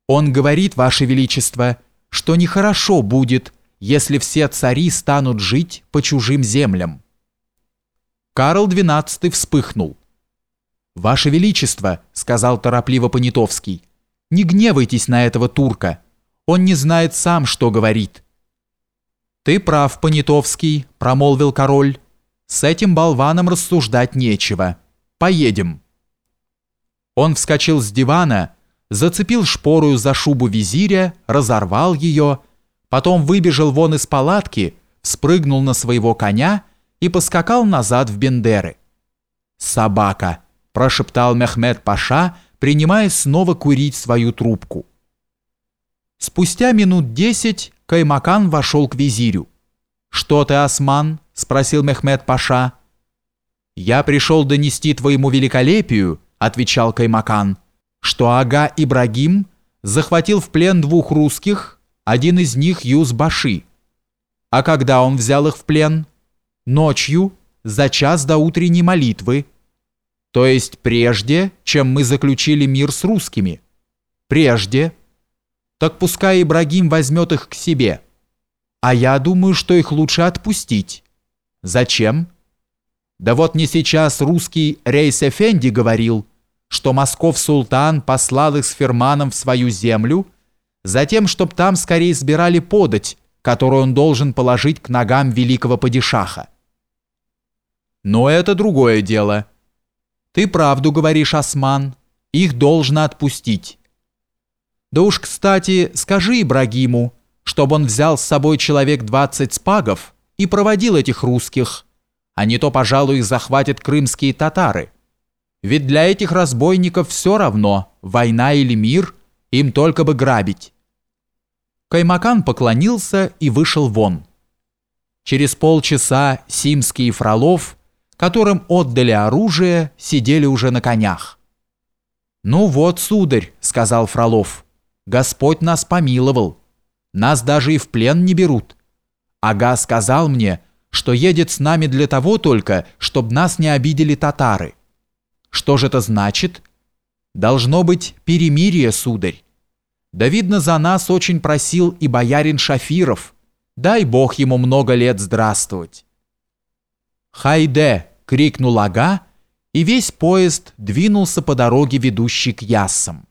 Он говорит, Ваше Величество, что нехорошо будет, если все цари станут жить по чужим землям. Карл XII вспыхнул. «Ваше Величество», — сказал торопливо Понятовский, — «не гневайтесь на этого турка. Он не знает сам, что говорит». «Ты прав, Понятовский», — промолвил король. «С этим болваном рассуждать нечего. Поедем». Он вскочил с дивана, зацепил шпорою за шубу визиря, разорвал ее, потом выбежал вон из палатки, спрыгнул на своего коня и поскакал назад в Бендеры. «Собака!» – прошептал Мехмед Паша, принимая снова курить свою трубку. Спустя минут 10 Каймакан вошел к визирю. «Что ты, Осман?» – спросил Мехмед Паша. «Я пришел донести твоему великолепию», – отвечал Каймакан, «что Ага Ибрагим захватил в плен 2 русских, один из них Юз-Баши. А когда он взял их в плен? Ночью, за час до утренней молитвы. То есть прежде, чем мы заключили мир с русскими. Прежде. Так пускай Ибрагим возьмет их к себе. А я думаю, что их лучше отпустить. Зачем? Да вот не сейчас русский Рейс-Эфенди говорил, что Москов-Султан послал их с ферманом в свою землю, затем, чтоб там скорее сбирали подать, которую он должен положить к ногам великого падишаха. Но это другое дело. Ты правду говоришь, Осман, их должно отпустить. Да уж, кстати, скажи Ибрагиму, чтобы он взял с собой человек 20 спагов и проводил этих русских, а не то, пожалуй, их захватят крымские татары. Ведь для этих разбойников все равно, война или мир, им только бы грабить». Каймакан поклонился и вышел вон. Через полчаса Симский и Фролов, которым отдали оружие, сидели уже на конях. «Ну вот, сударь», — сказал Фролов, — «Господь нас помиловал. Нас даже и в плен не берут. Ага сказал мне, что едет с нами для того только, чтобы нас не обидели татары. Что же это значит? Должно быть перемирие, сударь. Да видно, за нас очень просил и боярин Шафиров. Дай Бог ему много лет здравствовать». «Хайде!» — крикнул Ага, и весь поезд двинулся по дороге, ведущей к Яссам.